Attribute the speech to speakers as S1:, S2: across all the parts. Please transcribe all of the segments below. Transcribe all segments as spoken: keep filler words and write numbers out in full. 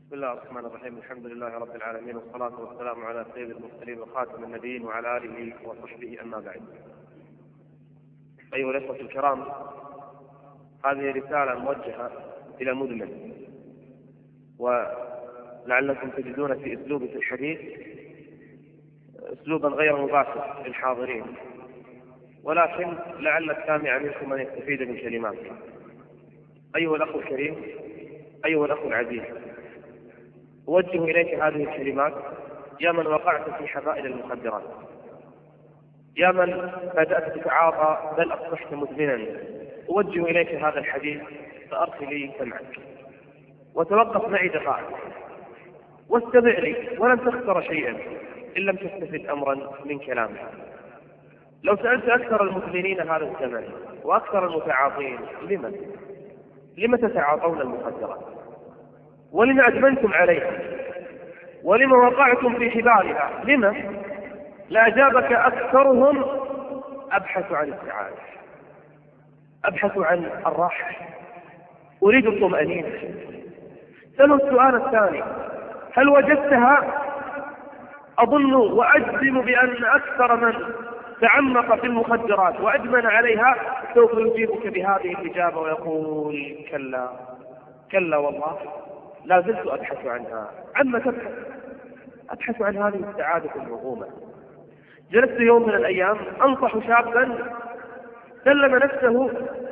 S1: بسم الله الرحمن الرحيم. الحمد لله رب العالمين، والصلاة والسلام على سيد المرسلين وخاتم النبيين وعلى آله وصحبه، أما بعد. أيها الأخوة الكرام، هذه رسالة موجهة إلى مدمن، ولعلكم تجدون في أسلوبي في الحديث أسلوبا غير مباشر للحاضرين، ولكن لعل السامع منكم أن يستفيد من كلماتي. أيها الأخ الكريم، أيها الأخ العزيز، أوجه إليك هذه الكلمات يا من وقعت في حبائل المخدرات، يا من بدأت تتعاطى بل أصبحت مدمنا. أوجه إليك هذا الحديث، فأرخي لي سمعك وتوقف معي دقائق واستمع لي، ولن تخسر شيئا إن لم تستفد أمرا من كلامي. لو سألت أكثر المدمنين هذا الزمن وأكثر المتعاطين لما لما تتعاطون المخدرات، ولما أدمنتم عليها، ولما وقعتم في حبالها، لما؟ لأجابك أكثرهم أبحث عن السعادة، أبحث عن الراحة، أريد الطمأنينة. سلوا السؤال الثاني: هل وجدتها؟ أظن وأجزم بأن أكثر من تعمق في المخدرات وأدمن عليها سوف يجيبك بهذه الإجابة ويقول: كلا كلا والله لا زلت أبحث عنها. عما تبحث؟ أبحث عن هذه السعادة الموهومة. جلست يوم من الأيام أنصح شابا سلم نفسه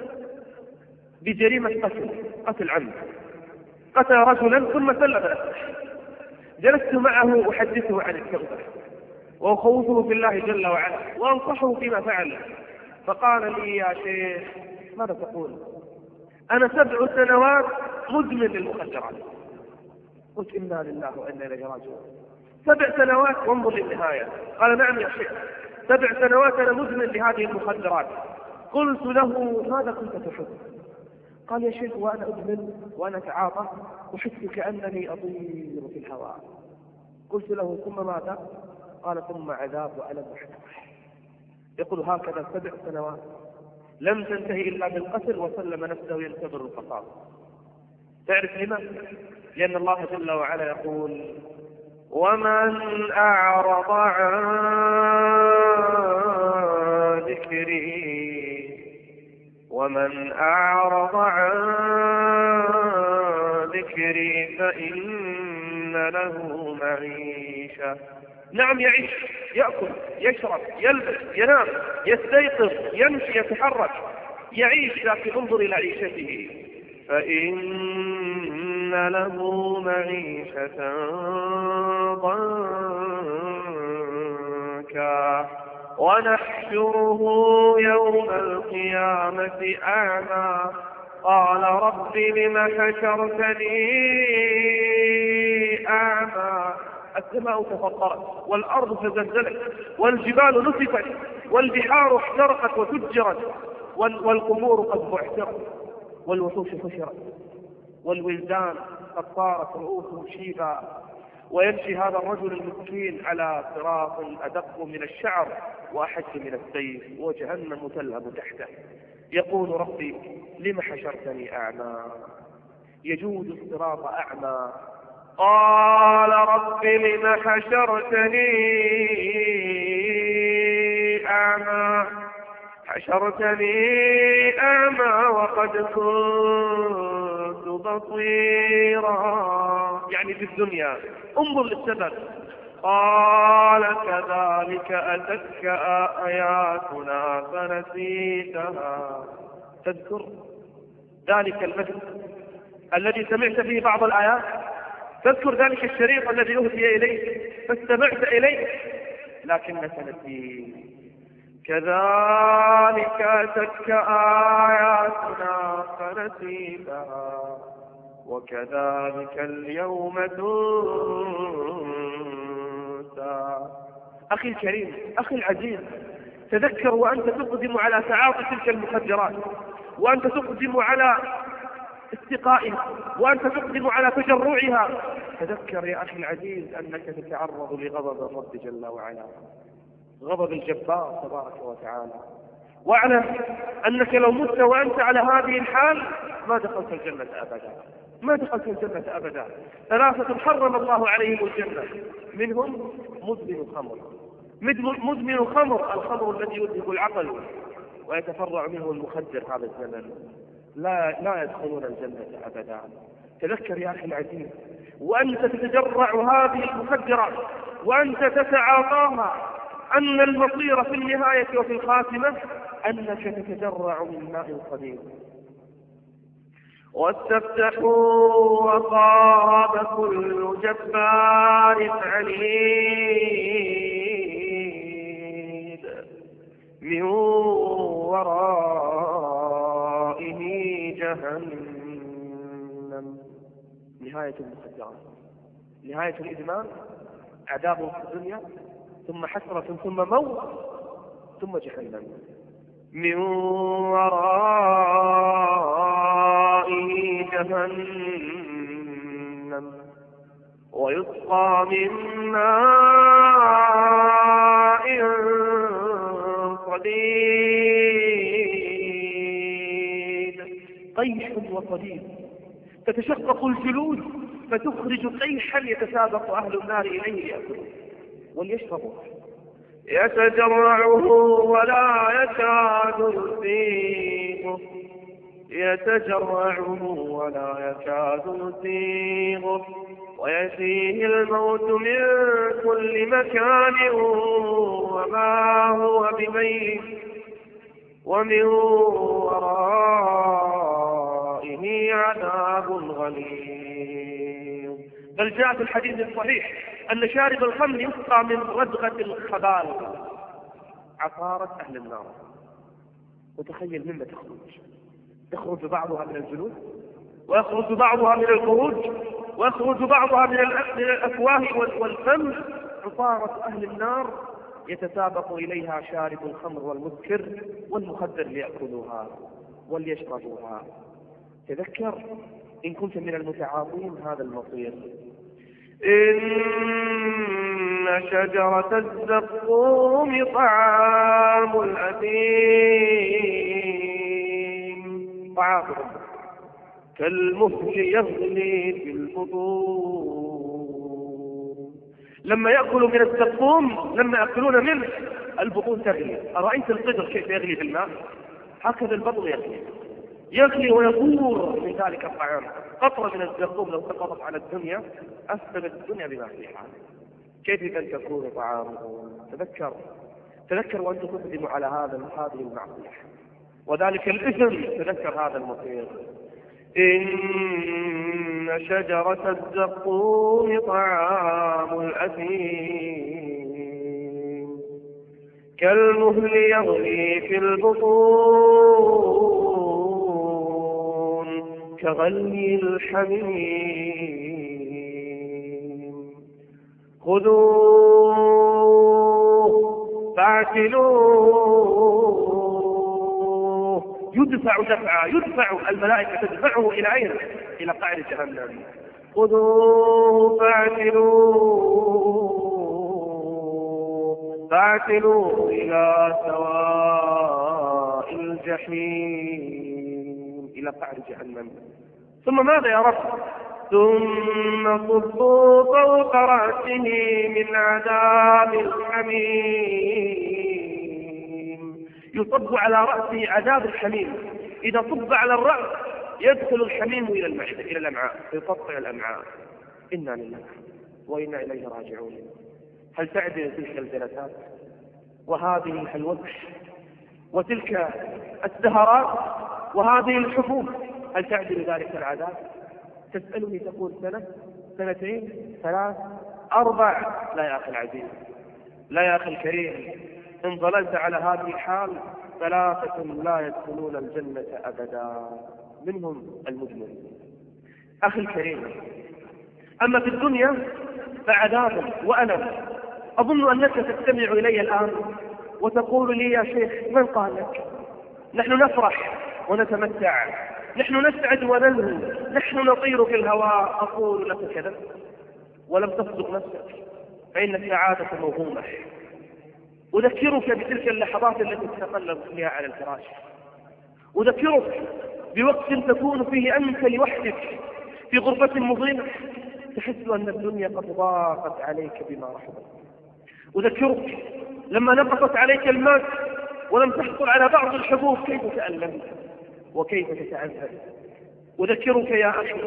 S1: بجريمة قتل قتل عمد، قتل رجلا ثم سلم نفسه. جلست معه أحدثه عن التوبة وأخوفه في الله جل وعلا وأنصحه فيما فعل، فقال لي: يا شيخ ماذا تقول؟ أنا سبع سنوات مدمن للمخدرات. قلت: إنا لله وإنا إليه راجعون. سبع سنوات وانظر للنهاية. قال: نعم يا شيخ، سبع سنوات أنا مدمن لهذه المخدرات. قلت له: ماذا كنت تحب؟ قال: يا شيخ، وأنا أدمن وأنا أتعاطى أحس كأنني أطير في الهواء. قلت له: ثم ماذا؟ قال: ثم عذاب وألم وحسرة. يقول: هكذا سبع سنوات لم تنتهي إلا بالقتل، وسلم نفسه ينتظر القصاص. تعرف لما؟ لأن الله جل وعلا يقول: ومن أعرض عن ذكري ومن أعرض عن ذكري فإن له معيشة. نعم، يعيش، يأكل، يشرب، يلبس، ينام، يستيقظ، يمشي، يتحرك، يعيش، لكن انظر إلى عيشته: فإن له معيشة ضنكا ونحشره يوم القيامة أعمى قال رب لم حشرتني أعمى. السماء تفطرت والأرض تزلزلت والجبال نسفت والبحار احترقت وتفجرت والقبور قد بعثرت والوحوش حشرت والولدان قد صارت رؤوسهم شيبا، ويمشي هذا الرجل المسكين على صراط أدق من الشعر وأحد من السيف، وجهنم تلهب تحته. يقول: ربي لم حشرتني أعمى؟ يجوز الصراط أعمى. قال: رب لم حشرتني أعمى حشرتني أعمى وقد كنت بصيرا، يعني في الدنيا. انظر للسبب. قال: كذلك أتتك آياتنا فنسيتها. تذكر ذلك المجلس الذي سمعت فيه بعض الآيات، تذكر ذلك الشريط الذي أهدي إليك فاستمعت إليه، لكنك نسيت. كذلك أتتك آياتنا فنسيتها وكذلك اليوم تنسى. أخي الكريم، أخي العزيز، تذكر وأنت تقدم على تعاطي تلك المخدرات، وأنت تقدم على استقائها، وأنت تقدم على تجرعها. تذكر يا أخي العزيز أنك تتعرض لغضب الرب جل وعلا، غضب الجبار تبارك وتعالى. واعلم أنك لو مت وأنت على هذه الحال ما دخلت الجنة أبدا. ما دخلت الجنة أبدا. ثلاثة حرم الله عليهم الجنة، منهم مدمن خمر. مدمن خمر، الخمر الذي يذهب العقل ويتفرع منه المخدر هذا الزمن، لا لا يدخلون الجنة أبدا. تذكر يا أخي العزيز، وأنت تتجرع هذه المخدرات وأنت تتعاطاها، أن المصير في النهاية وفي الخاتمة أنك تتجرع من ماء قديم. واستفتحوا وخاب كل جبار عنيد من ورائه جهنم. نهاية المخدرات، نهاية الإدمان، عذاب في الدنيا، ثم حسرة، ثم موت، ثم جهنم. من ورائه جهنم ويسقى من ماء صديد قيح وصديد، تتشقق الجلود فتخرج قيحا يتسابق أهل النار إليه يأكلون وليشربوا، يتجرعه ولا يكاد يسيغه، يتجرعه ولا يكاد يسيغه، ويأتيه الموت من كل مكان وما هو بميت، ومن ورائه عذاب غليظ. بل جاء في الحديث الصحيح أن شارب الخمر يسقى من ردغة الخبال، عصارة أهل النار. وتخيل مما تخرج، يخرج بعضها من الجلود، ويخرج بعضها من الخروج، ويخرج بعضها من الأفواه والفم، عصارة أهل النار يتسابق إليها شارب الخمر والمسكر والمخدر ليأكلوها وليشربوها. تذكر إن كنت من المتعاطين هذا المصير. إن شجرة الزقوم طعام الأثيم، طعام كالمهل يغلي في البطون. لما يأكلوا من الزقوم، لما يأكلون منه البطون تغلي. أرأيت القدر كيف يغلي في الماء؟ هكذا البطن يغلي، يغلي ويفور من ذلك الطعام. قطرة من الزقوم لو سقطت على الدنيا أفسدت الدنيا بما فيها. كيف أن تكون طعامه؟ تذكر تذكر وأنت تقدم على هذا هذه المعصية وذلك الإثم، تذكر هذا المصير. إن شجرة الزقوم طعام الأثيم كالمهل يغلي في البطون كغلي الحميم. خذوه فاعتلوه، يدفع دفعا، يدفع الملائكة تدفعه إلى أين؟ إلى قعر جهنم. خذوه فاعتلوه فاعتلوه إلى سواء الجحيم، إلى قعر جهنم. ثم ماذا يا رب؟ ثم صبوا فوق رأسه من عذاب الحميم، يصب على رأسه عذاب الحميم. إذا صب على الرأس يدخل الحميم إلى المعدة، إلى الأمعاء، يقطع الأمعاء. إنا لله وإنا إليه راجعون. هل تعدل تلك الجلسات وهذه الوسح وتلك السهرات وهذه الحفوظ، هل تعدل ذلك العذاب؟ تسألني تقول سنة، سنتين، ثلاث، أربع. لا يا أخي العزيز، لا يا أخي الكريم، إن ظللت على هذه الحال ثلاثة لا يدخلون الجنة أبدا، منهم المجمل. أخي الكريم، أما في الدنيا فعذاب وألم. أظن أنك تستمع إلي الآن وتقول لي يا شيخ من قال لك؟ نحن نفرح ونتمتع، نحن نسعد ونلهو، نحن نطير في الهواء. أقول لك كذا ولم تصدق نفسك، فإن السعادة موهومة. أذكرك بتلك اللحظات التي تتقلب فيها على الفراش، أذكرك بوقت تكون فيه أنت لوحدك في غرفة مظلمة تحس أن الدنيا قد ضاقت عليك بما رحبت. أذكرك لما نقصت عليك المال ولم تحصل على بعض الحبوب كيف تألمت وكيف تتعذب. أذكرك يا أخي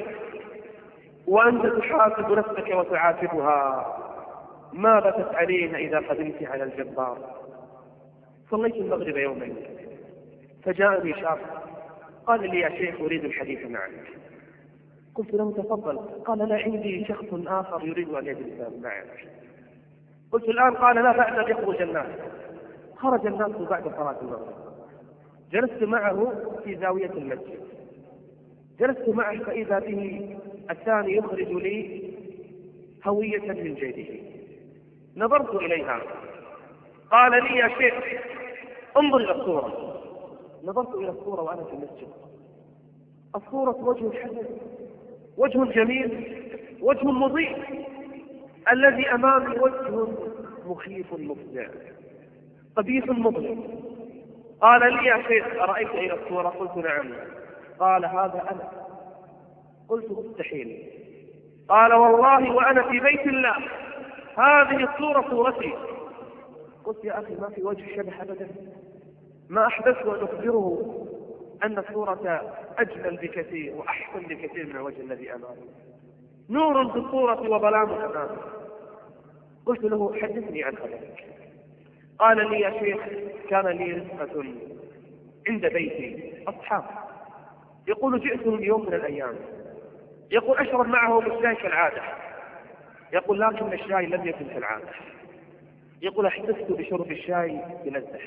S1: وأنت تحاسب نفسك وتعاتبها ماذا تفعلين إذا قدمت على الجبار؟ صليت المغرب يوما فجاءني شاب قال لي يا شيخ أريد الحديث معك. قلت له تفضل. قال لا عندي شخص آخر يريد أن يجلس معك. قلت الآن؟ قال لا بعد أن يخرج الناس. خرج الناس بعد صلاة المغرب. جلست معه في زاوية المسجد، جلست معه فإذا به الثاني يخرج لي هوية من جيبه. نظرت إليها قال لي يا شيخ انظر إلى الصورة. نظرت إلى الصورة وأنا في المسجد. الصورة وجه حسن، وجه جميل، وجه مضيء. الذي أمامي وجه مخيف مفزع قبيح مظلم. قال لي يا شيخ أرأيت إلى الصورة؟ قلت نعم. قال هذا أنا. قلت مستحيل. قال والله وأنا في بيت الله هذه الصورة صورتي. قلت يا أخي ما في وجه شبه أبدا. ما أحدثت أن أخبره أن الصورة أجمل بكثير وأحسن بكثير من الوجه الذي أمامي. نور في الصورة وظلام أمامي. قلت له حدثني عن خبرك. قال لي يا شيخ كان لي رفقة عند بيتي أصحاب، يقول جئتهم يوم من الأيام، يقول أشرب معهم الشاي كالعادة، يقول لكن الشاي لم يكن كالعادة، يقول احسست بشرب الشاي بلذة،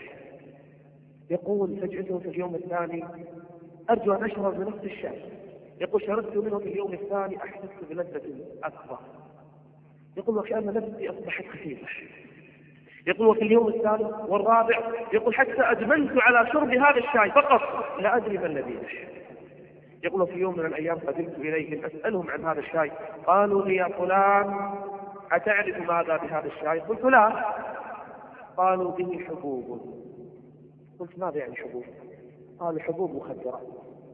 S1: يقول فجئته في اليوم الثاني أرجو أن أشرب بنفس الشاي، يقول شربت منه في اليوم الثاني أحسست بلذة أكبر، يقول وكأن نفسي أصبحت خفيفة، يقول وفي اليوم الثالث والرابع يقول حتى أدمنت على شرب هذا الشاي فقط لا أدري ما الذي به. يقول في يوم من الأيام قدمت إليهم أسألهم عن هذا الشاي، قالوا لي يا فلان أتعرف ماذا بهذا الشاي؟ قلت لا. قالوا به حبوب. قلت ماذا يعني حبوب؟ قالوا حبوب مخدرات.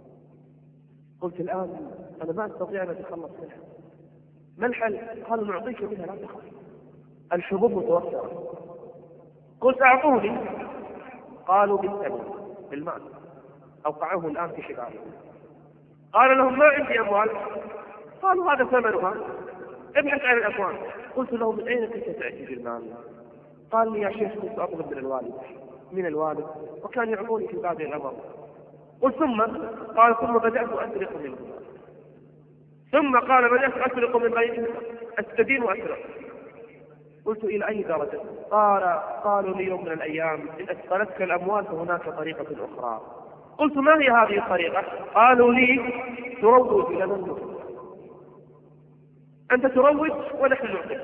S1: قلت الآن أنا ما أستطيع أن أتخلص منها، ما الحل؟ قالوا نعطيك منها لا تخاف، الحبوب متوفرة. قلت أعطوني. قالوا بالثمن بالمال، أوقعوه الآن في حبالهم. قال لهم ما عندي أموال. قالوا هذا ثمنها، ابحث عن الأموال. قلت له من أين كنت تأتي بالمال؟ قال لي يا شيخ كنت أطلب من الوالد من الوالد وكان يعطوني في بعض الأمر. قلت ثم؟ قال ثم بدأت أسرق منه. ثم قال بدأت أسرق من بينهم، أستدين وأسرق. قلت إلى أي درجة؟ قال قالوا لي يوم من الأيام إن أثقلتك الأموال فهناك طريقة أخرى. قلت ما هي هذه الطريقة؟ قالوا لي تروج إلى من نفسك، أنت تروج ونحن نعطيك.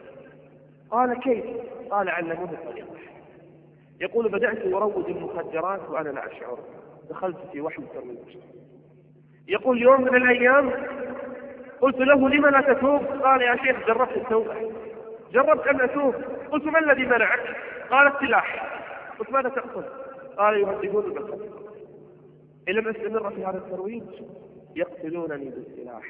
S1: قال كيف؟ قال علموني الطريقة. يقول بدأت أروج المخدرات وأنا لا أشعر، دخلت في وحل الترويج. يقول يوم من الأيام قلت له لما لا تتوب؟ قال يا شيخ جربت التوبة، جربت أن أتوب. قلت ما الذي منعك؟ قال السلاح. قلت ماذا تقصد؟ قال يهددون بالقتل، إن لم أستمر في هذا الترويج يقتلونني بالسلاح.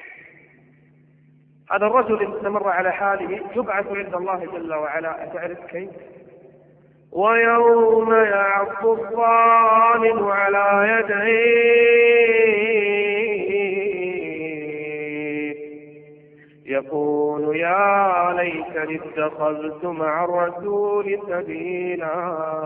S1: هذا الرجل استمر على حاله يبعث عند الله جل وعلا. أتعرف كيف؟ ويوم يعض الظالم على يديه يقول يا ليتني اتخذت مع الرسول سبيلا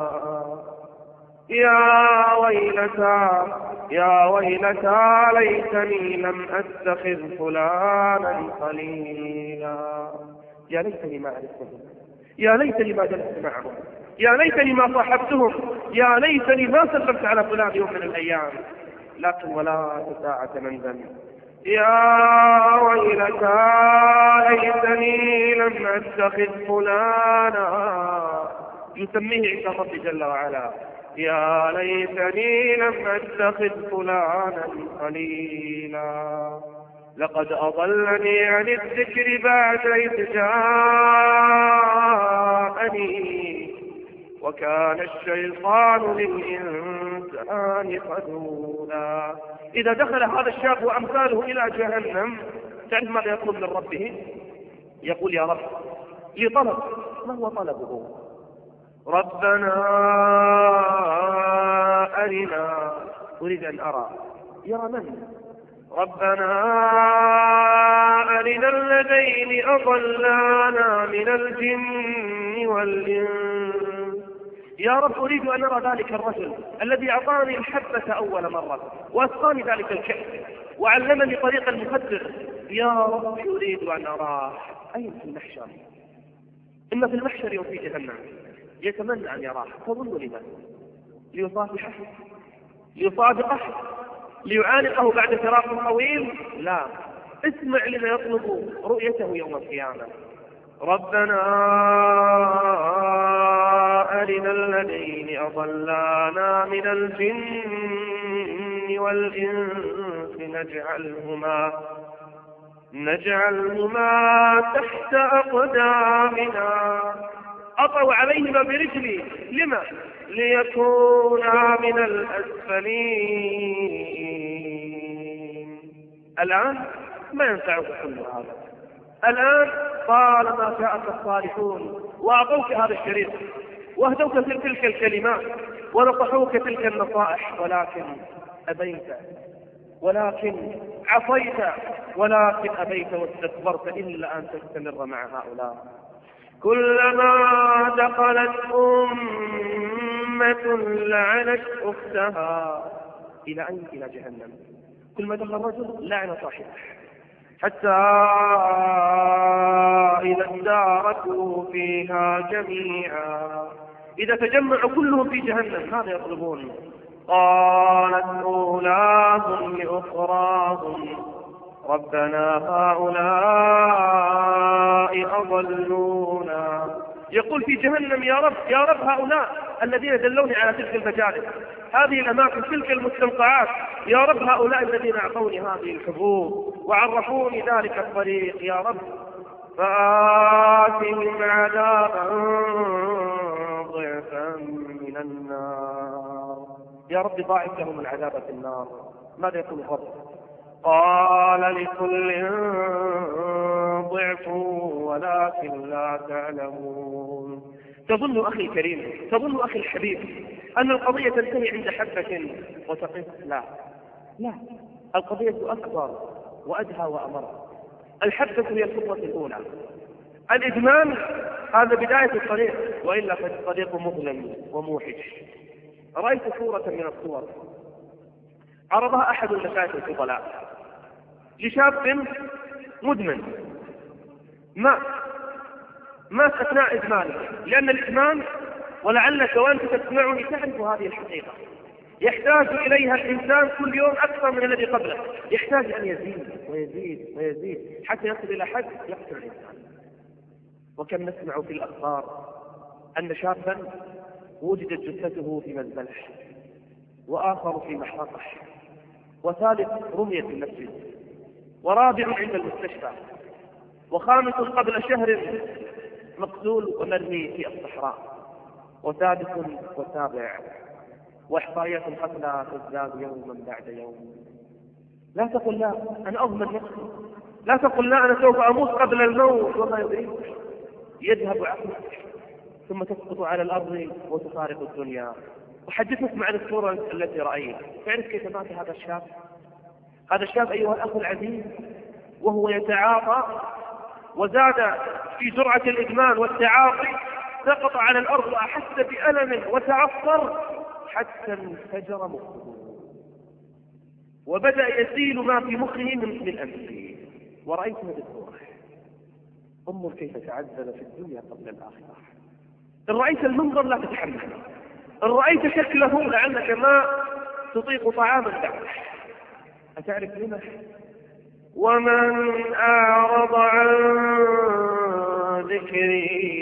S1: يا ويلتى يا ويلتى ليتني لم أتخذ فلانا خليلا. يا ليتني ما عرفتهم، يا ليتني ما جلست معهم، يا ليتني ما صاحبتهم، يا ليتني ما سلمت على فلان يوم من الأيام. لكن ولا ساعة مندم. يا ويلتى ليتني لم أتخذ فلانا، يسميه عند الرب جل وعلا يا ليتني لم أتخذ فلانا خليلا لقد أضلني عن الذكر بعد إذ جاءني وكان الشيطان للإنسان خذولا. إذا دخل هذا الشاب وأمثاله إلى جهنم تعرف ماذا يطلب من ربه؟ يقول يا رب لطلب. ما هو طلبه؟ ربنا أرنا، أريد أن أرى. يرى من؟ ربنا أرنا الذين أضلانا من الجن والإنس. يا رب أريد أن أرى ذلك الرجل الذي أعطاني الحبة أول مرة وأسقاني ذلك الكأس وعلمني طريق المخدر. يا رب أريد أن أراه. أين في المحشر؟ إن في المحشر يوم في جهنم يتمنى أن يراه. تظن لمن؟ ليصافحه؟ ليصادقه؟ ليعانقه بعد فراق طويل؟ لا، اسمع لما يطلب رؤيته يوم القيامة. ربنا أرنا الذين أضلانا من الجن والإنس نجعلهما نجعلهما تحت أقدامنا. أطوا عليهما برجلي. لما؟ ليكونا من الأسفلين. الآن ما ينفعك كل هذا. الآن طالما جاءك الصالحون وأعطوك هذا الشريط واهدوك في تلك الكلمات ونصحوك تلك النصائح، ولكن أبيت، ولكن عصيت، ولكن أبيت واستكبرت إلا أن تستمر مع هؤلاء. كلما دخلت أمة لعنت أختها. إلى أين؟ إلى جهنم. كلما دخل رجل لعن صاحبه، حتى إذا اداركوا فيها جميعا، إذا تجمعوا كلهم في جهنم ماذا يطلبون؟ قالت أولاهم لأخراهم ربنا هؤلاء أضلونا. يقول في جهنم يا رب يا رب هؤلاء الذين دلوني على تلك المجالس، هذه الأماكن، تلك المستنقعات، يا رب هؤلاء الذين أعطوني هذه الحبوب وعرفوني ذلك الطريق، يا رب فآتهم عذابا ضعفا من النار. يا رب ضاعف لهم العذاب في النار. ماذا يقول الرب؟ قال لكل ضعف ولكن لا تعلمون. تظن أخي الكريم، تظن أخي الحبيب أن القضية تنتهي عند حبة وتقف؟ لا لا، القضية أكبر وأدهى وأمر. الحبة هي الخطوة الأولى، الإدمان هذا بداية الطريق، وإلا فالطريق مظلم وموحش. رأيت صورة من الصور عرضها أحد المشايخ الفضلاء لشاب مدمن مات مات أثناء إدمانه، لأن الإدمان، ولعلك وأنت تسمعني تعرف هذه الحقيقة، يحتاج إليها الإنسان كل يوم أكثر من الذي قبله، يحتاج أن يزيد ويزيد ويزيد حتى يصل إلى حد يقتل الإنسان. وكم نسمع في الأخبار أن شابا وجدت جثته في مزبلة، وآخر في محرقة، وثالث رمي في المسجد، ورابع عند المستشفى، وخامس قبل شهر مقتول ومرمي في الصحراء، وسادس وسابع، واحصائيات القتلى تزداد يوما بعد يوم. لا تقل لا أنا أضمن نفسي، لا تقل لا أنا سوف أموت قبل الموت، وما يدريك يذهب عقلك ثم تسقط على الأرض وتفارق الدنيا. أحدثك عن الصورة التي رأيت. تعرف كيف مات هذا الشاب؟ هذا الشاب أيها الأخ العزيز وهو يتعاطى وزاد في جرعة الإدمان والتعاطي، سقط على الأرض وأحس بألم وتعصر حتى انفجر مخه، وبدأ يسيل ما في مخه من من أنفه. ورأيت هذه الصورة. انظر كيف تعذب في الدنيا قبل الآخرة. إن رأيت المنظر لا تتحمل، إن رأيت شكله لعلك ما تطيق طعاما بعده. أتعرف لما؟ ومن أعرض عن ذكري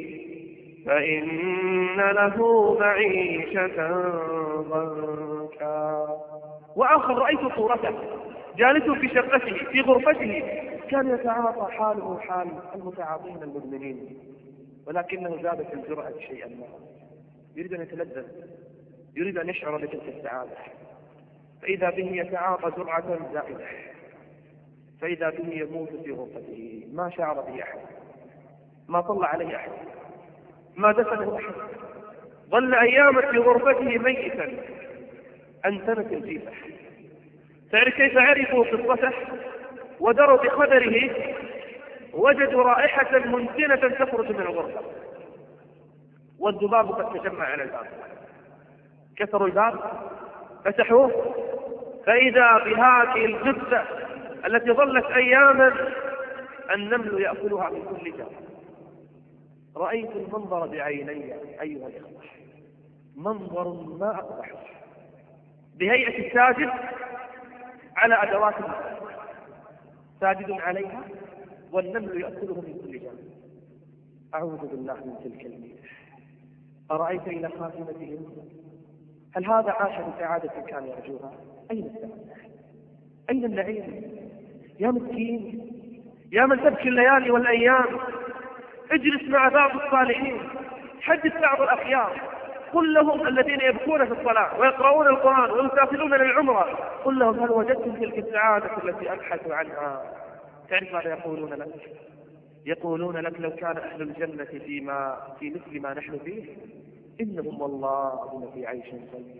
S1: فإن له معيشة ضنكا. وآخر رأيت صورته جالس في شقته في غرفته، كان يتعاطى حاله حال المتعاطين المدمنين، ولكنه زادت الجرأة شيئا ما، يريد أن يتلذذ، يريد أن يشعر بتلك السعادة، فإذا به يتعاطى جرعة زائدة. فإذا به يموت في غرفته، ما شعر به أحد، ما طلع عليه أحد، ما دفنه أحد، ظل أياما في غرفته ميتا أنتنت الجيفة. تعرف كيف عرفوا قصته ودروا بخبره؟ وجدوا رائحة منتنة تخرج من الغرفة، والذباب قد تجمع على الباب، كسروا الباب فتحوه، فإذا بهذه الجثة التي ظلت أياما النمل يأكلها من كل جانب. رأيت المنظر بعيني أيها الإخوة، منظر ما أقبحه، بهيئة الساجد على أدوات المساجد، ساجد عليها والنمل يأكله من كل جانب. أعوذ بالله من تلك الميتة. أرأيت إلى خاتمتهم؟ هل هذا عاش بسعادة كان يرجوها؟ أين السعادة؟ أين النعيم؟ يا مسكين، يا من تبكي الليالي والأيام، اجلس مع بعض الصالحين، حدث بعض الأخيار، قل لهم الذين يبكون في الصلاة ويقرؤون القرآن ويسافرون للعمرة، قل لهم هل وجدتم تلك السعادة التي أبحثوا عنها؟ تعرف ماذا يقولون لك؟ يقولون لك لو كان أهل الجنة فيما في مثل ما نحن فيه إنهم والله لفي عيش طيب.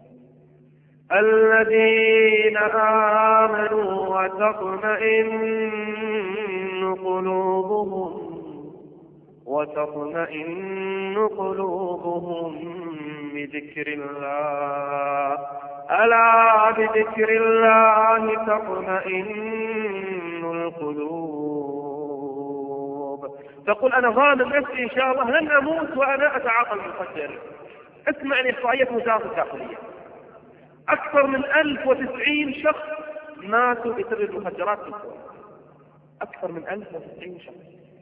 S1: الذين آمنوا وتطمئن قلوبهم وتطمئن قلوبهم بذكر الله، ألا بذكر الله تطمئن القلوب. تقول أنا ضامن نفسي إن شاء الله لن أموت وأنا أتعاطى المخدر. اسمع الإحصائيات وزارة الداخلية، أكثر من ألف وتسعين شخص ماتوا بسبب المخدرات في السعودية، أكثر من ألف وتسعين شخص.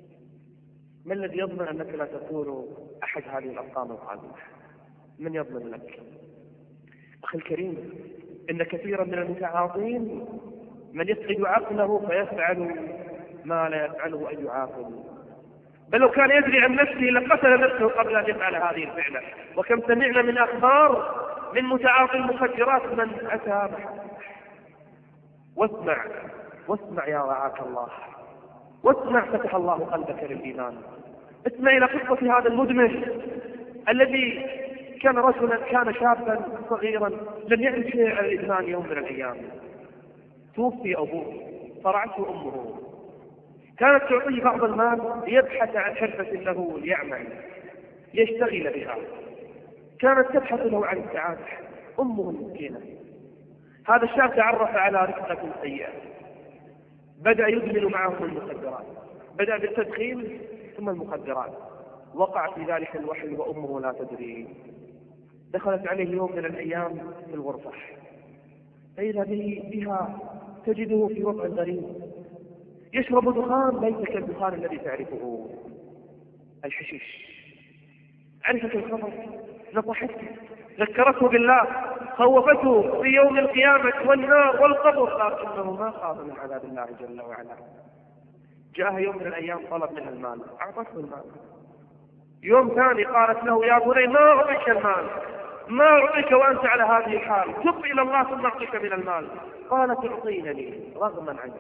S1: ما الذي يضمن أنك لا تكون أحد هذه الأرقام القادمة؟ من يضمن لك؟ أخي الكريم، إن كثيرا من المتعاطين من يفقد عقله فيفعل ما لا يفعله أي عاقل، بل لو كان يدري عن نفسه لقتل نفسه قبل أن يفعل هذه الفعلة. وكم سمعنا من أخبار من متعاطي المخدرات من أتى بحثه. واسمع واسمع يا رعاك الله، واسمع فتح الله قلبك للإيمان. اسمع إلى قصة هذا المدمن الذي كان رجلا، كان شابا صغيرا لم يعرف شيء عن الإدمان. يوم من الأيام توفي أبوه، فرعته أمه، كانت تعطيه بعض المال ليبحث عن حرفة له ليعمل ليشتغل بها، كانت تبحث له عن السعادة. أمه المسكينة. هذا الشاب تعرف على رفقة سيئة، بدأ يدمن معهم المخدرات، بدأ بالتدخين ثم المخدرات، وقع في ذلك الوحل وأمه لا تدري. دخلت عليه يوم من الأيام في الغرفة، فإذا به بها تجده في وضع غريب، يشرب دخان ليس كالدخان الذي تعرفه، الحشيش. عرفت الخبر، نصحته، ذكرته بالله، خوفته في يوم القيامة والنار والقبر، قال إنه ما خاف من عذاب الله جل وعلا. جاءها يوم من الأيام طلب منها المال، أعطته المال. يوم ثاني قالت له يا بني ما أعطيك المال، ما أعطيك وأنت على هذه الحال، تب إلى الله ثم أعطيك من المال. قالت تعطينني رغما عنك.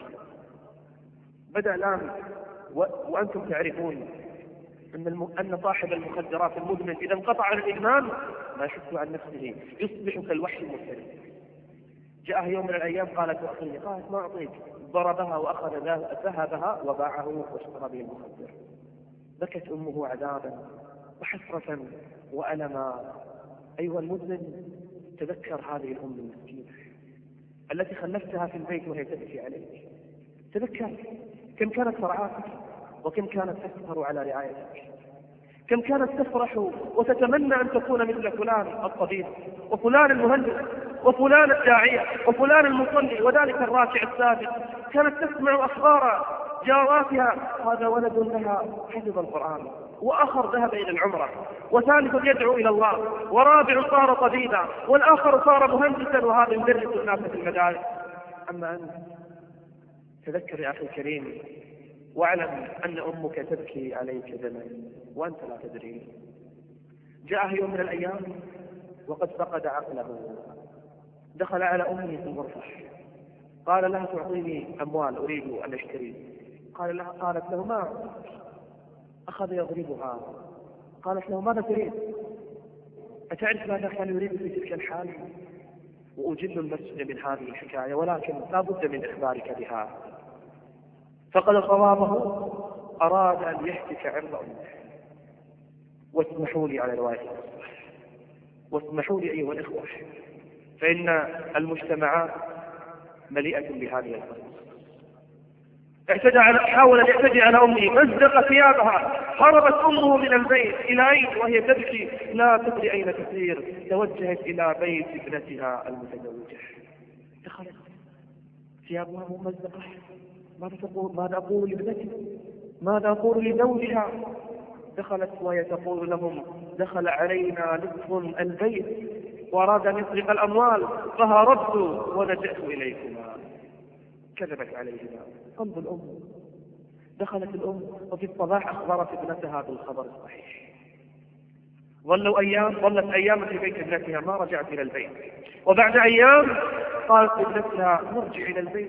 S1: بدأ الآن و... وأنتم تعرفون أن, الم... أن صاحب المخدرات المدمن إذا انقطع عن الإدمان ما يحس عن نفسه، يصبح كالوحش المفترس. جاءه يوم من الأيام قالت أعطيني، قالت ما أعطيك. ضربها وأخذ ذهبها وباعه واشترى به المخدر. بكت أمه عذابا وحسرة وألما. أيها المدمن، تذكر هذه الأم المسكينة التي خلفتها في البيت وهي تبكي عليك. تذكر كم كانت ترعاك، وكم كانت تسهر على رعايتك، كم كانت تفرح وتتمنى أن تكون مثل فلان الطبيب وفلان المهندس وفلان الداعية وفلان المصلي وذلك الراكع الساجد. كانت تسمع أخبار جاراتها، هذا ولد لها حفظ القرآن، وآخر ذهب إلى العمرة، وثالث يدعو إلى الله، ورابع صار طبيبا، والآخر صار مهندسا، وهذا يدرس الناس في المدارس. أما أنت تذكر يا أخي الكريم، واعلم أن أمك تبكي عليك دما وأنت لا تدري. جاءه يوم من الأيام وقد فقد عقله، دخل على أمه في الغرفة، قال لها تعطيني أموال أريد أن أشتري. قال لها قالت له ما. أخذ يضربها. قالت له ماذا تريد؟ أتعرف ماذا كان يريد في تلك الحال؟ وأجل المسجد من هذه الحكاية، ولكن لا بد من إخبارك بها. فقد صوابه أراد أن يهتك عرض أمه. واسمحوا لي على رواية واسمحوا لي أيها الإخوة، فإن المجتمعات مليئة بهذه القصص. اعتدى على حاول أن يعتدي على أمه، مزق ثيابها، هربت أمه من البيت. إلى أين وهي تبكي لا تدري أين تسير؟ توجهت إلى بيت ابنتها المتزوجة. دخلت ثيابها ممزقة. ماذا تقول؟ ماذا أقول لابنتي؟ ماذا أقول لزوجها؟ دخلت وهي تقول لهم دخل علينا لص البيت وأراد أن يسرق الأموال فهربت ولجأت إليكما. كذبت عليهما. انظر الأم. دخلت الأم وفي الصباح أخبرت ابنتها بالخبر الصحيح. ظلوا أيام ظلت أيام في بيت ابنتها ما رجعت إلى البيت. وبعد أيام قالت ابنتها نرجع إلى البيت.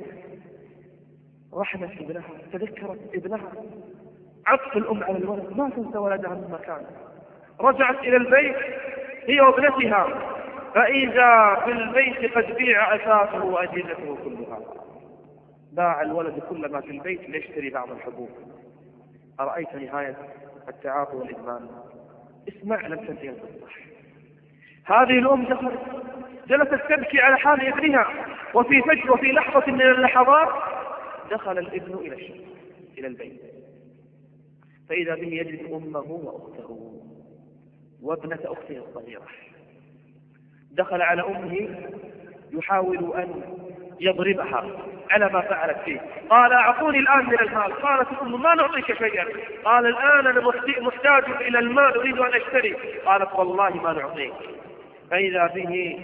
S1: رحمت ابنها، تذكرت ابنها، عطف الأم على الولد، ما تنسى ولدها من مكان. رجعت إلى البيت هي وابنتها، فإذا في البيت قد بيع أثاثه وأجهزته كلها. باع الولد كل ما في البيت ليشتري بعض الحبوب. أرأيت نهاية التعاطي والإدمان؟ اسمع لم تنتهي القصة. هذه الأم دخلت جلست تبكي على حال ابنها، وفي فجر وفي لحظة من اللحظات دخل الابن إلى الشقة إلى البيت، فإذا به يجد أمه وأخته وابنة أخته الصغيرة. دخل على أمه يحاول أن يضربها على ما فعلت فيه. قال أعطوني الآن من المال. قالت الأم ما نعطيك شيئا. قال الآن أنا محتاج إلى المال أريد أن أشتري. قالت والله ما نعطيك. فإذا به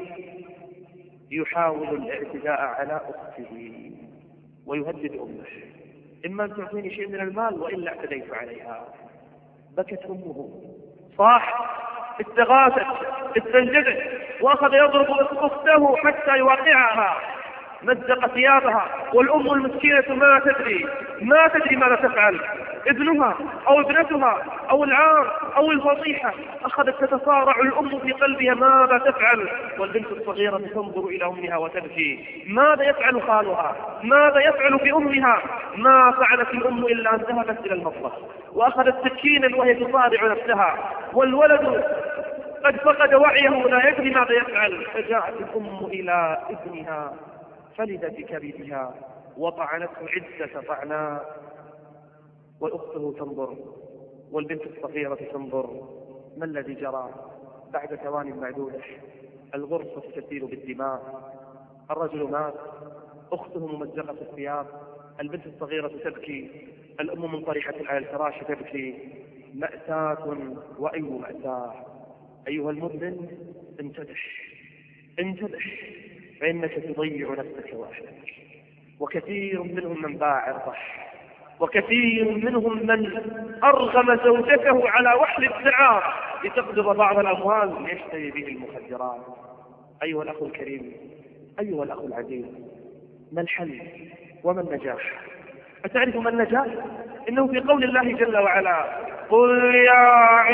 S1: يحاول الاعتداء على أخته ويهدد أمه، إما أن تعطيني شيء من المال وإلا اعتديت عليها. بكت أمه، صاح، استغاثت، استنجدت، وأخذ يضرب أخته حتى يوقعها. مزق ثيابها، والأم المسكينة ما تدري ما تدري ماذا تفعل. ابنها أو ابنتها أو العار أو الفضيحة أخذت تتصارع الأم في قلبها ماذا تفعل. والبنت الصغيرة تنظر إلى أمها وتبكي. ماذا يفعل خالها؟ ماذا يفعل بأمها؟ ما فعلت الأم إلا أن ذهبت إلى المطبخ وأخذت سكينا وهي تصارع نفسها، والولد قد فقد وعيه لا يدري ماذا يفعل. فجاءت الأم إلى ابنها فلد بكبدها وطعنته عدة طعناء، وأخته تنظر والبنت الصغيرة تنظر. ما الذي جرى؟ بعد ثوان معدودة الغرفة تسيل بالدماء، الرجل مات، أخته ممزقة الثياب، البنت الصغيرة تبكي، الأم منطرحة على الفراش تبكي. مأساة وأي مأساة. أيها المدمن انتبه انتبه، فإنك تضيع نفسك وأهلك. وكثير منهم من باع عرضه، وكثير منهم من أرغم زوجته على وحل الدعاء لتقبض بعض الأموال ليشتري به المخدرات. أيها الأخ الكريم، أيها الأخ العزيز، ما الحل وما النجاح؟ أتعرف ما النجاح؟ إنه في قول الله جل وعلا قل يا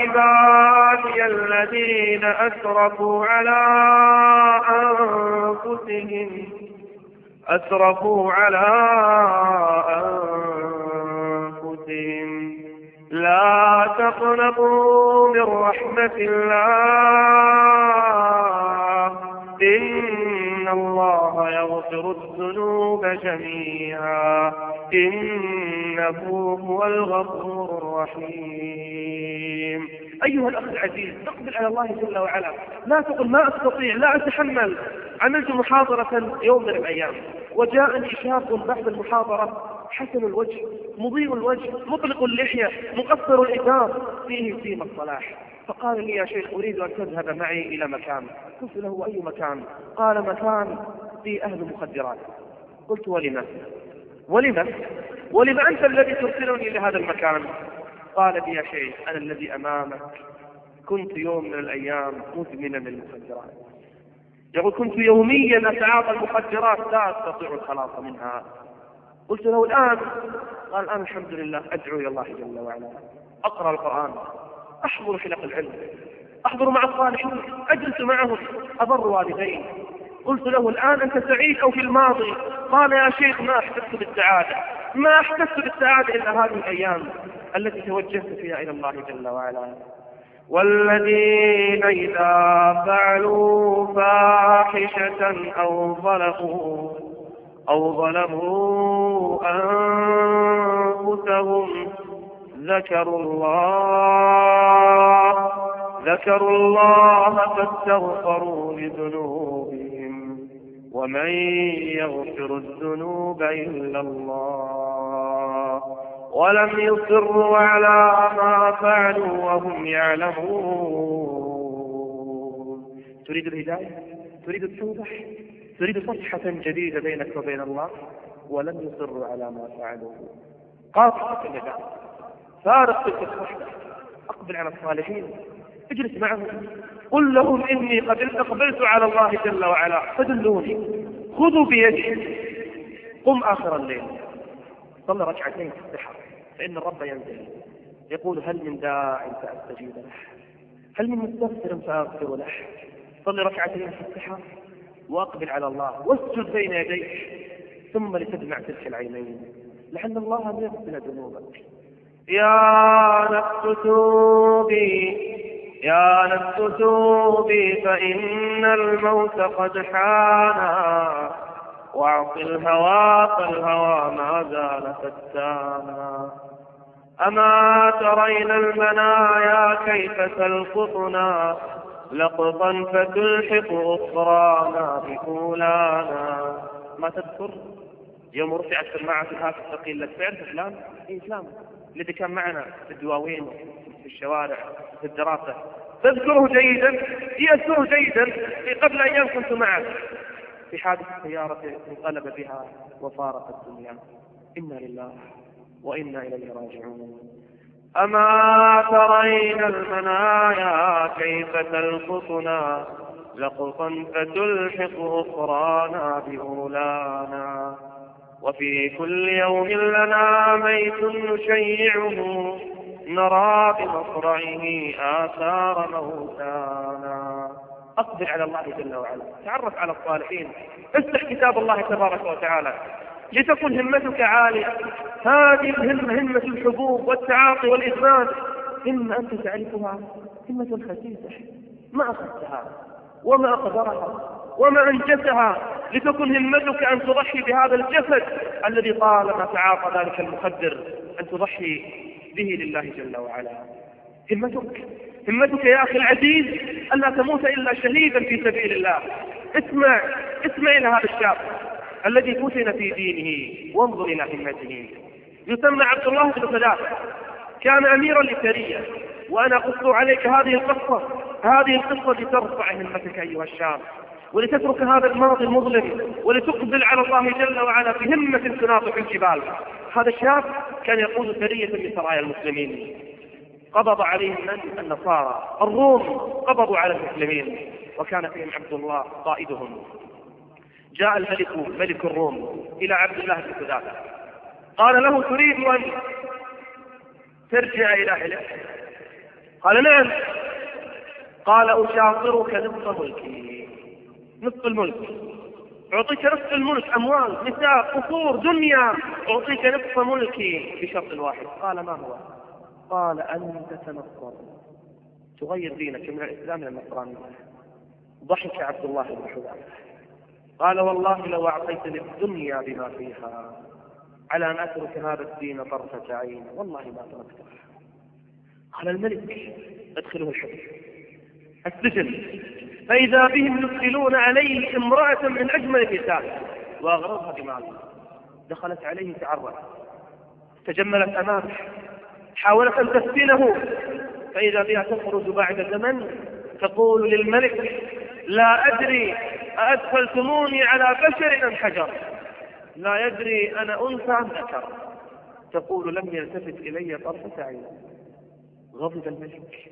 S1: عبادي الذين أسرفوا على أنفسهم أسرفوا على أنفسهم لا تقنطوا من رحمة الله إن الله يغفر الذنوب جميعا إنه هو الغفور الرحيم. أيها الأخ العزيز، اقبل على الله جل وعلا. لا تقل ما أستطيع، لا أتحمل. عملت محاضرة يوم من الأيام وجاءني شاب بعد المحاضرة حسن الوجه، مضيء الوجه، مطلق اللحية، مقصر الإزار، فيه سيم الصلاح. فقال لي يا شيخ أريد أن تذهب معي إلى مكان. قلت له أي مكان؟ قال مكان فيه أهل مخدرات. قلت ولما؟ ولما؟ ولما أنت الذي ترسلني لهذا المكان؟ قال لي يا شيخ أنا الذي أمامك كنت يوم من الأيام مدمنا للمخدرات، يقول كنت يوميا أتعاطى المخدرات لا أستطيع الخلاص منها. قلت له الآن؟ قال الآن الحمد لله أدعو إلى الله جل وعلا، أقرأ القرآن، أحضر حلق العلم، أحضر مع الصالحين، أجلس معهم، أبر والدين. قلت له الآن أنت سعيد أو في الماضي؟ قال يا شيخ ما أحسست بالسعادة، ما أحسست بالسعادة إلا هذه الأيام التي توجهت فيها إلى الله جل وعلا. والذين إذا فعلوا فاحشة أو ظلموا أو ظلموا أنفسهم ذكروا الله ذكروا الله فاستغفروا لذنوبهم ومن يغفر الذنوب إلا الله ولم يصروا على ما فعلوا وهم يعلمون. تريد الهداية؟ تريد التوبة؟ تريد صفحة جديدة بينك وبين الله؟ ولم يصروا على ما فعلوا. قاطع في النداء، فارق تلك الصحبة، أقبل على الصالحين، اجلس معهم، قل لهم إني قد أقبلت على الله جل وعلا فدلوني، خذوا بيدي، قم آخر الليل، صل ركعتين في السحر، فإن الرب ينزل يقول هل من داع فأستجيب له، هل من مستغفر فأغفر له. صل ركعتين في السحر وأقبل على الله واسجد بين يديه، ثم لتدمع تلك العينين لعل الله أن يغفر ذنوبك. يا نفس توبي يا نفس توبي فإن الموت قد حانا، واعص الهوى فالهوى ما زال فتانا. أما ترين المنايا كيف تلقطنا لقطا فتلحق أخرانا بأولانا. ما تذكر يوم رفعت سماعة الهاتف الثقيل لك تعرف فلان؟ إيه فلان الذي كان معنا في الدواوين في الشوارع في الدراسة، تذكره جيدا، يذكره جيدا. قبل أيام كنت معه في حادث سيارة انقلب بها وفارق الدنيا. إنا لله وإنا إليه راجعون. أما ترين المنايا كيف تلقطنا لقطا فتلحق أخرانا بأولانا. وفي كل يوم لنا ميت نشيعه نرى بمصرعه آثار موتانا. أقبل على الله جل وعلا، تعرف على الصالحين، افتح كتاب الله تبارك وتعالى لتكن همتك عالية. هذه الهمة همة الحبوب والتعاطي والإدمان، إما أنت تعرفها همة خسيسة ما أخذتها وما أقدرها وما أنجزها، لتكن همتك أن تضحي بهذا الجسد الذي طالما تعاطى ذلك المخدر، أن تضحي به لله جل وعلا. همتك همتك يا أخي العزيز ألا تموت إلا شهيدا في سبيل الله. اسمع اسمع إلى هذا الشاب الذي فتن في دينه، وانظر إلى همته. يسمى عبد الله بن سلام، كان أميرا لسرية. وأنا أقص عليك هذه القصة هذه القصة لترفع همتك أيها الشاب، ولتترك هذا الماضي المظلم، ولتقبل على الله جل وعلا بهمة تناطح الجبال. هذا الشاب كان يقود سرية من سرايا المسلمين، قبض عليهم من النصارى الروم، قبضوا على المسلمين وكان فيهم عبد الله قائدهم. جاء الملك ملك الروم إلى عبد الله بن سلام، قال له تريد أن ترجع إلى أهلك؟ قال نعم. قال أشاطرك نصف ملكي، نصف الملك، أعطيك نصف الملك، أموال نساء قصور دنيا، أعطيك نصف ملكي بشرط واحد. قال ما هو؟ قال أن تتنصر، تغير دينك من الإسلام إلى النصرانية. ضحك عبد الله بن حذافة قال والله لو أعطيتني الدنيا بما فيها على أن أترك هذا الدين طرفة عين والله ما تركته. قال الملك ادخله الحبس السجن، فإذا بهم يدخلون عليه امرأة من أجمل النساء وأغرضها بمالها. دخلت عليه تعرف، تجملت أمامه، حاولت أن تفتنه، فإذا بها تخرج بعد زمن تقول للملك لا أدري أأدخلتموني على بشر أم حجر، لا يدري أنا أنثى أم ذكر. تقول لم يلتفت إلي طرفة عين. غضب الملك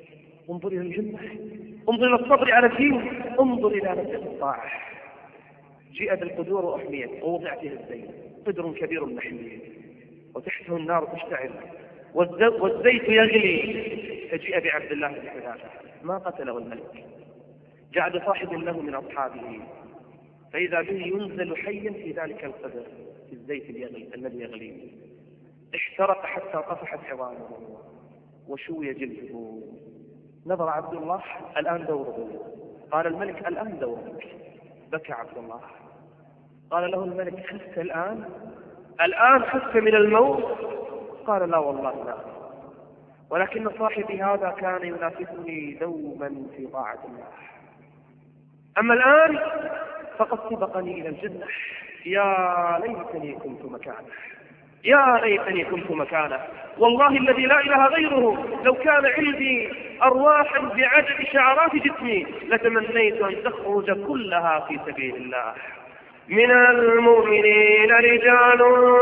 S1: انظر إلى الجنة، انظر إلى الصبر على الدين، انظر إلى لذة الطاعة. جيء بالقدور وأحميت ووضع فيها الزيت، قدر كبير محمي وتحته النار تشتعل والزيت يغلي، فجيء بعبد الله بن حذافة ما قتله الملك، جاء بصاحب له من أصحابه فإذا به ينزل حيا في ذلك القدر في الزيت اليغلي الذي يغلي، احترق حتى طفحت عظامه وشوي جلده. نظر عبد الله الآن دوره، قال الملك الآن دورك، بكى عبد الله. قال له الملك خفت الآن؟ الآن خفت من الموت؟ قال لا والله لا، ولكن صاحبي هذا كان ينافسني دوما في طاعة الله، أما الآن فقد سبقني إلى الجنة. يا ليتني كنت مكانه، يا ليتني كنت مكانه، والله الذي لا إله غيره لو كان عندي أرواحا بعدد شعرات جسمي لتمنيت أن تخرج كلها في سبيل الله. من المؤمنين رجال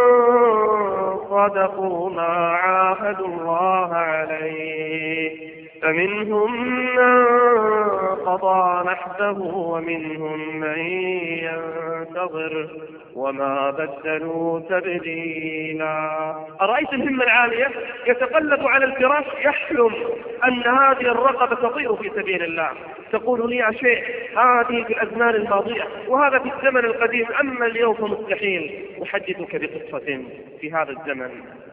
S1: صدقوا ما عاهدوا الله عليه فمنهم من قضى نحبه ومنهم من ينتظر وما بدلوا تبديلا. أرأيت الهمة العالية يتقلب على الفراش يحلم أن هذه الرقبة تطير في سبيل الله، تقول لي يا شيخ هذه في الأزمان الماضية وهذا في الزمن القديم، أما اليوم فمستحيل. أحدثك بقصة في هذا الزمن.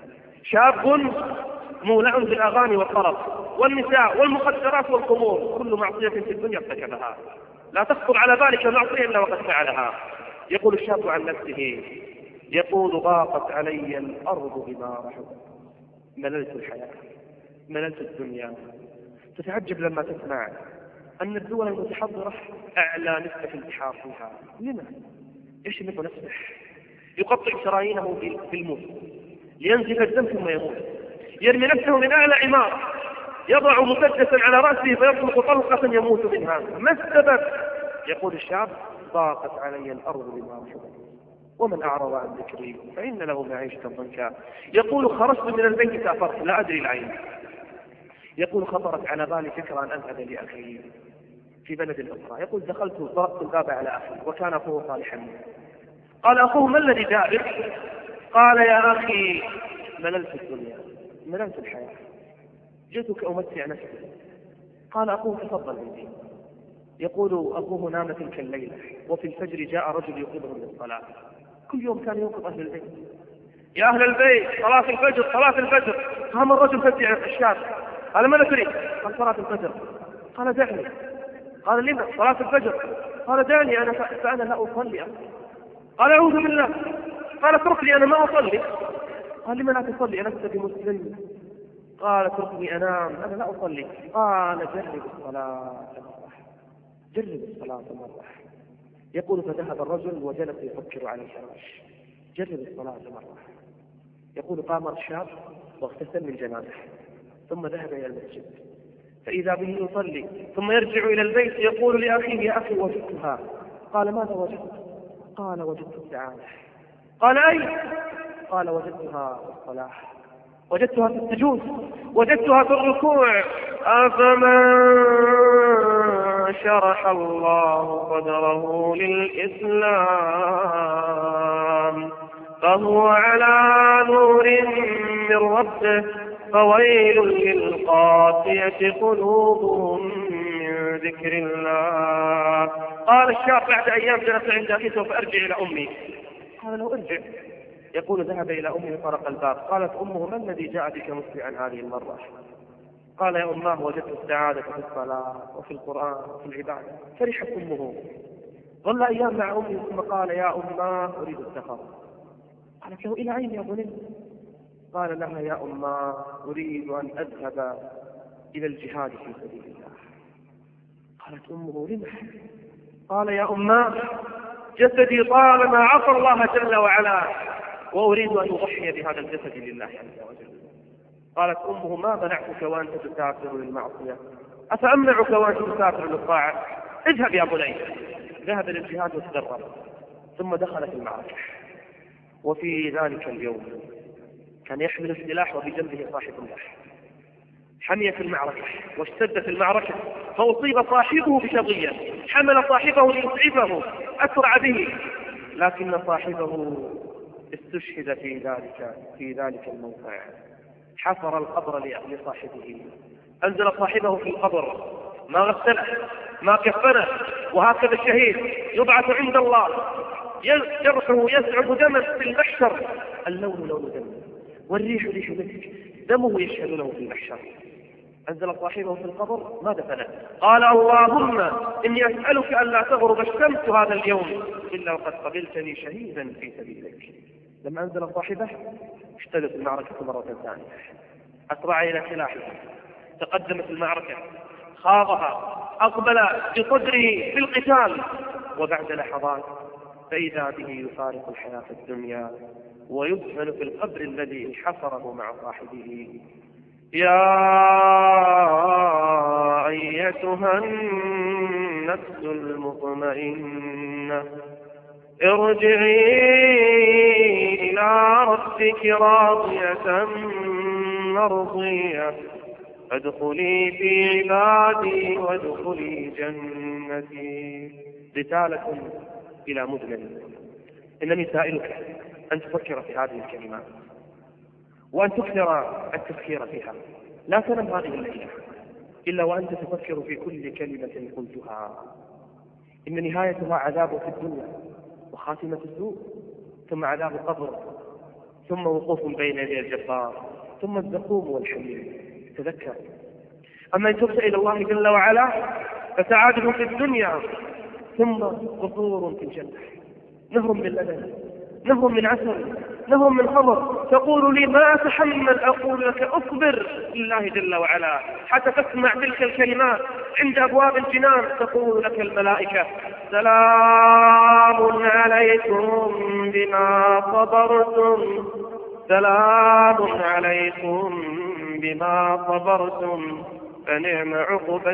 S1: شاب مولع بالأغاني والطرب والنساء والمخدرات والخمور، كل معصية في الدنيا ارتكبها، لا تخطر على بالك معصية إلا وقد فعلها. يقول الشاب عن نفسه، يقول ضاقت علي الأرض بما رحبت، مللت الحياة، مللت الدنيا. تتعجب لما تسمع أن الدول المتحضرة أعلى نسبة انتحار فيها. لما؟ يشمت نفسه، يقطع شرايينه بالموت لينزف الدم ثم يموت، يرمي نفسه من أعلى عمارة، يضع مسدسا على رأسه فيطلق طلقة يموت منها. ما السبب؟ يقول الشاب ضاقت علي الأرض بما رحبت ومن أعرض عن ذكري فإن له معيشة ضنكا. يقول خرجت من البيت سافرت لا أدري العين. يقول خطرت على بالي فكرة أن أذهب لأخي في بلد أخرى. يقول دخلت ضربت الباب على أخي وكان أخوه صالحا. قال أخوه ما الذي دارك؟ قال يا أخي مللت الدنيا، مللت الحياة، جئتك أمتع نفسي. قال أخوه تفضل عندي. يقول أخوه نام تلك الليلة وفي الفجر جاء رجل يوقظه للصلاة. كل يوم كان يوقظ أهل البيت، يا أهل البيت صلاة الفجر صلاة الفجر. قام الرجل فزع الشاب، قال ماذا تريد؟ قال صلاة الفجر. قال دعني. قال لما؟ صلاة الفجر. قال دعني أنا فأنا لا أصلي. قال أعوذ بالله. قال اترك لي أنا ما أصلي. قال لما لا تصلي ألست بمسلم؟ قال اتركني أنام أنا لا أصلي. قال جرب الصلاة مرة، جرب الصلاة مرة. يقول فذهب الرجل وجلس يفكر على الفراش، جرب الصلاة مرة. يقول قام الشاب واغتسل من جنابه ثم ذهب إلى المسجد فإذا به يصلي ثم يرجع إلى البيت يقول لأخيه يا أخي وجدتها. قال ماذا وجدت؟ قال وجدت السعادة. قال أي؟ قال وجدتها في الصلاة، وجدتها في السجود، وجدتها في الركوع. أفمن شرح الله صدره للإسلام فهو على نور من ربه فويل للقاسية قلوبهم من ذكر الله. قال الشاب بعد أيام جلس عند أخيه سوف أرجع إلى أمي. قال له ارجع. يقول ذهب إلى أمه وطرق الباب. قالت أمه ما الذي جاء بك مسرعا هذه المرة؟ قال يا أماه وجدت السعادة في الصلاة وفي القرآن وفي العبادة. فرحت أمه، ظل أيام مع أمه ثم قال يا أماه أريد السفر. قالت له إلى أين يا بني؟ قال لها يا أماه أريد أن أذهب إلى الجهاد في سبيل الله. قالت أمه لما؟ قال يا أماه جسدي طالما عصى الله جل وعلا وأريد أن أضحي بهذا الجسد لله عز وجل. قالت أمه ما منعتك وأنت تسافر للمعصية؟ أفأمنعك وأنت تسافر للطاعة؟ اذهب يا بني. ذهب للجهاد وتدرب ثم دخل في المعركة. وفي ذلك اليوم كان يحمل السلاح وبجنبه صاحب الله. حميت المعركة واشتدت المعركة، فأصيب صاحبه بشظية، حمل صاحبه ليسعفه، أسرع به، لكن صاحبه استشهد في ذلك في ذلك الموقع. حفر القبر لصاحبه، أنزل صاحبه في القبر، ما غسله ما كفنه، وهكذا الشهيد يبعث عند الله جرحه يسعب دما في المحشر، اللون لون دم والريح ريح مسك، دمه يشهد له في المحشر. أنزل صاحبه في القبر ما دفنه، قال اللهم إني أسألك أن لا تغرب الشمس هذا اليوم إلا وقد قبلتني شهيدا في سبيلك. لما أنزل صاحبه اشتدت المعركة مرة ثانية، أسرع إلى سلاحه، تقدمت المعركة، خاضها، أقبل بصدره في القتال، وبعد لحظات فإذا به يفارق الحياة الدنيا ويدفن في القبر الذي انحفره مع صاحبه. يا أيتها النفس المطمئنة ارجعي إلى ربك راضية مرضية فادخلي في عبادي وادخلي جنتي. رسالة إلى مذنب، إنني سائلك أن تفكر في هذه الكلمات وأن تكثر التفكير فيها. لا تنم هذه الليلة إلا وأنت تفكر في كل كلمة قلتها. إن نهايتها عذاب في الدنيا وخاتمة السوء، ثم عذاب القبر، ثم وقوف بين يدي الجبار، ثم الزقوم والحميم. تذكر، أما إن تبت إلى الله جل وعلا فسعادة في الدنيا، ثم قصور في الجنة، نهر من لبن، نهر من عسل، نهر من خمر. تقول لي ما أتحمل أقول لك أصبر لله جل وعلا حتى تسمع تلك الكلمات عند أبواب الجنان. تقول لك الملائكة سلام عليكم بما صبرتم، سلام عليكم بما صبرتم فنعم عقبى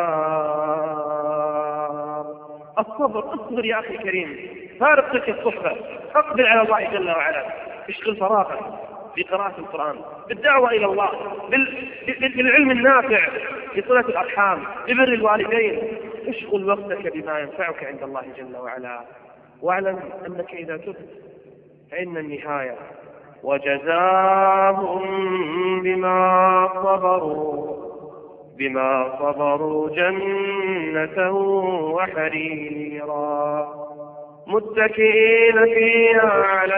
S1: الدار. الصبر، اصبر يا أخي الكريم، فارق تلك الصحبة، اقبل على الله جل وعلا، اشغل فراغك بقراءة القرآن، بالدعوة إلى الله، بالعلم النافع، بصلة الأرحام، ببر الوالدين. اشغل وقتك بما ينفعك عند الله جل وعلا، واعلم أنك إذا تبت فإن النهاية وجزاهم بما صبروا بما صبروا جنة وحريرا متكئين فيها على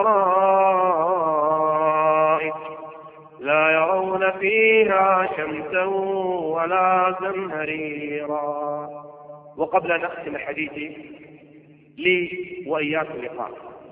S1: الأرائك لا يرون فيها شمسا ولا زمهريرا. وقبل أن أختم حديثي لي وإياكم لقاء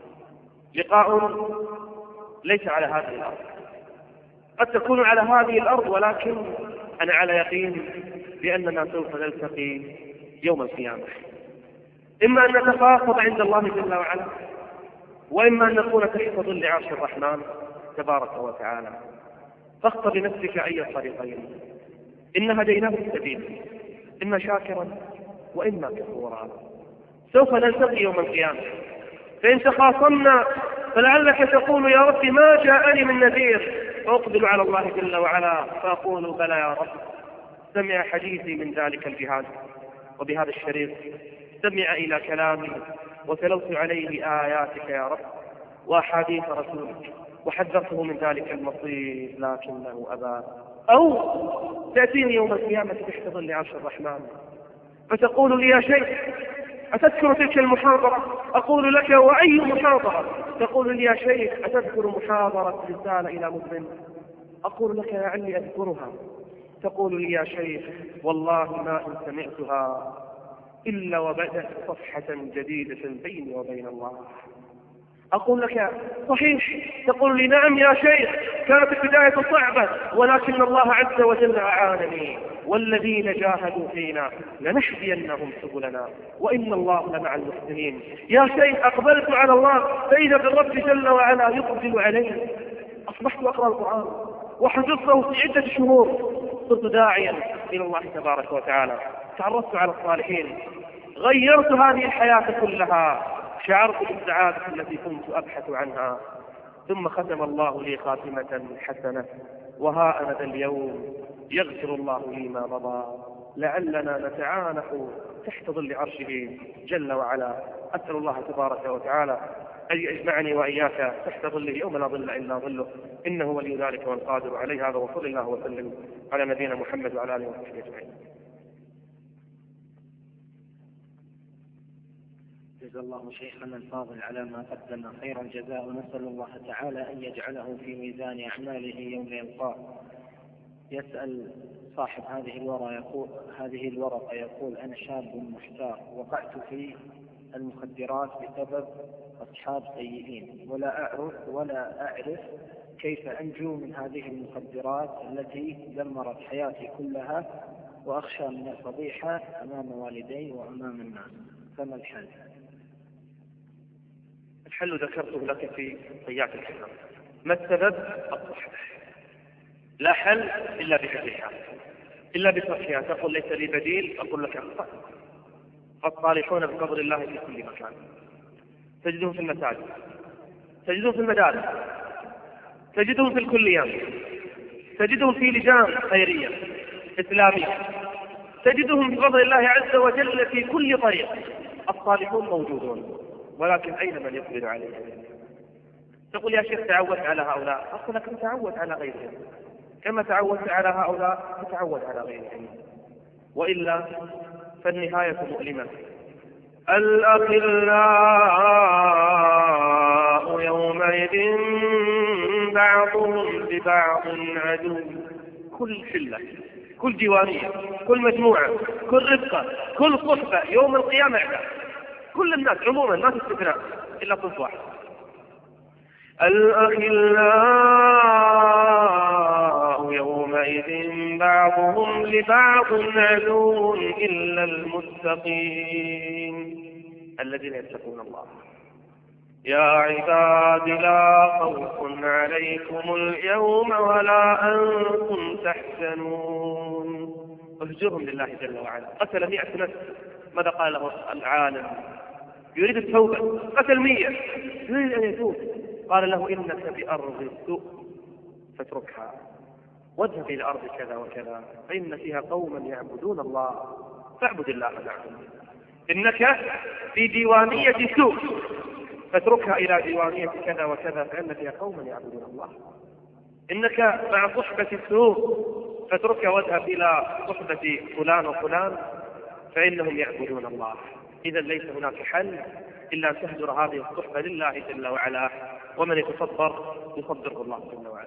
S1: لقاء ليس على هذه الأرض، قد تكون على هذه الأرض، ولكن أنا على يقين بأننا سوف نلتقي يوم القيامة، إما أن نتخاطب عند الله جل وعلا، وإما أن نكون تحت ظل عرش الرحمن تبارك وتعالى. فاختر بنفسك أي الطريقين، إن هديناه السبيل، إما شاكرا وإما كفورا. سوف نلتقي يوم القيامة، فإن تخاصمنا فلعلك تقول يا رب ما جاءني من نذير، فأقبل على الله جل وعلا فأقول بلى يا رب، سمع حديثي من ذلك الجهاد وبهذا الشريط استمع إلى كلامي وتلوت عليه آياتك يا رب وأحاديث رسولك وحذرته من ذلك المصير لكنه أبى. أو تأتيني يوم القيامة تحت ظل عرش الرحمن فتقول لي يا شيخ أتذكر تلك المحاضرة؟ أقول لك وأي محاضرة؟ تقول لي يا شيخ أتذكر محاضرة رسالة إلى مسلم؟ أقول لك لعلي أذكرها. تقول لي يا شيخ والله ما إن سمعتها إلا وبدأت صفحة جديدة بيني وبين الله. أقول لك صحيح. تقول لي نعم يا شيخ كانت البداية صعبة ولكن الله عز وجل أعانني، والذين جاهدوا فينا لنهدينهم سبلنا وإن الله لمع المحسنين. يا شيخ أقبلت على الله فإذا بالرب جل وعلا يقبل علي. أصبحت أقرأ القرآن وحفظته في عدة شهور، صرت داعيا إلى الله تبارك وتعالى، تعرفت على الصالحين، غيرت هذه الحياة كلها، شعرت بالسعادة التي كنت أبحث عنها. ثم ختم الله لي خاتمة حسنة وها أنا ذا اليوم يغفر الله لي ما مضى، لعلنا نتعانق تحت ظل عرشه جل وعلا. أسأل الله تبارك وتعالى أن يجمعني وإياك تحت ظله يوم لا ظل إلا ظله، إنه ولي ذلك والقادر عليه. هذا وصلى الله وسلم على نبينا محمد وعلى آله وصحبه أجمعين.
S2: جزا الله شيخنا الفاضل على ما قدم خير الجزاء، ونسأل الله تعالى أن يجعله في ميزان أعماله يوم يلقاه. يسأل صاحب هذه الورقة يقول هذه الورقة يقول: أنا شاب محتار، وقعت في المخدرات بسبب أصحاب سيئين، ولا أعرف ولا أعرف كيف أنجو من هذه المخدرات التي دمرت حياتي كلها، وأخشى من الفضيحة أمام والدي وأمام الناس، فما الحل؟
S1: الحل ذكرته لك في طيات الحكم. ما السبب؟ الصحبة. لا حل إلا بحلها، إلا بتركها. تقول ليس لي بديل، أقول لك أخطأ. الصالحون بفضل الله في كل مكان، تجدهم في المساجد، تجدهم في المدارس، تجدهم في الكليات، تجدهم في لجان خيرية إسلامية، تجدهم بفضل الله عز وجل في كل طريق. الصالحون موجودون، ولكن أين من يقبل عليهم؟ تقول يا شيخ تعودت على هؤلاء، أقول لك تعود على غيرهم، كما تعودت على هؤلاء تتعود على غيرهم، وإلا فالنهاية مؤلمة. الأخلاء يومئذ بعضهم لبعض عدو. كل شلة، كل ديوانية، كل مجموعة، كل رفقة، كل صحبة يوم القيامة عداء. كل الناس عموما ما تستثناء إلا صنف واحد. الأخلاء يومئذ بعضهم لبعض عدو إلا المتقين الذين يتقون الله. يا عباد لا خوف عليكم اليوم ولا أنتم تحزنون. اهجرهم لله جل وعلا. قتل مئة نفس، ماذا قال له العالم؟ يريد التوبة، قتل مئة، يريد أن يتوب، قال له إنك بأرض السوء فاتركها واذهب إلى أرض كذا وكذا فإن فيها قوما يعبدون الله فاعبد الله معهم. إنك في ديوانية سوء فاتركها إلى ديوانية كذا وكذا فإن فيها قوما يعبدون الله. إنك مع صحبة السوء فاتركها واذهب إلى صحبة فلان وفلان فإنهم يعبدون الله. إذا ليس هناك حل إلا أن تهجر هذه الصحبة لله جل وعلا، ومن يتصبر يصبره الله جل وعلا.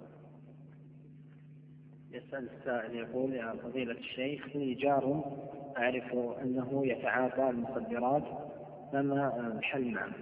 S2: يسأل السائل يقول: يا فضيلة الشيخ، لي جار أعرف أنه يتعاطى المخدرات، فما الحل معه؟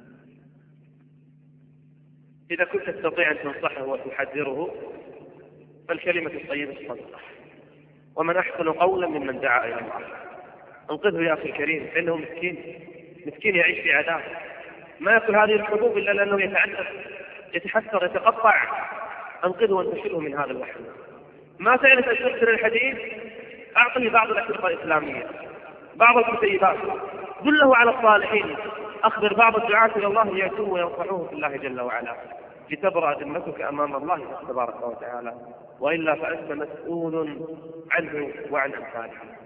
S1: إذا كنت تستطيع أن تنصحه وتحذره فالكلمة الطيبة الصدقة، ومن أحسن قولا ممن دعا إلى الله. انقذه يا أخي الكريم، فإنه مسكين، مسكين يعيش في عذاب، ما يأكل هذه الحبوب إلا لأنه يتعذب، يتحسر، يتقطع. انقذه وانتشره من هذا الوحل. ما تعرف أن تكسر الحديث، أعطني بعض الأشرطة الإسلامية، بعض الكتيبات، دله على الصالحين، أخبر بعض الدعاة إلى الله يأتون وينصحوه في الله جل وعلا لتبرأ ذمتك أمام الله تبارك وتعالى، وإلا فأنت مسؤول عنه وعن أمثاله.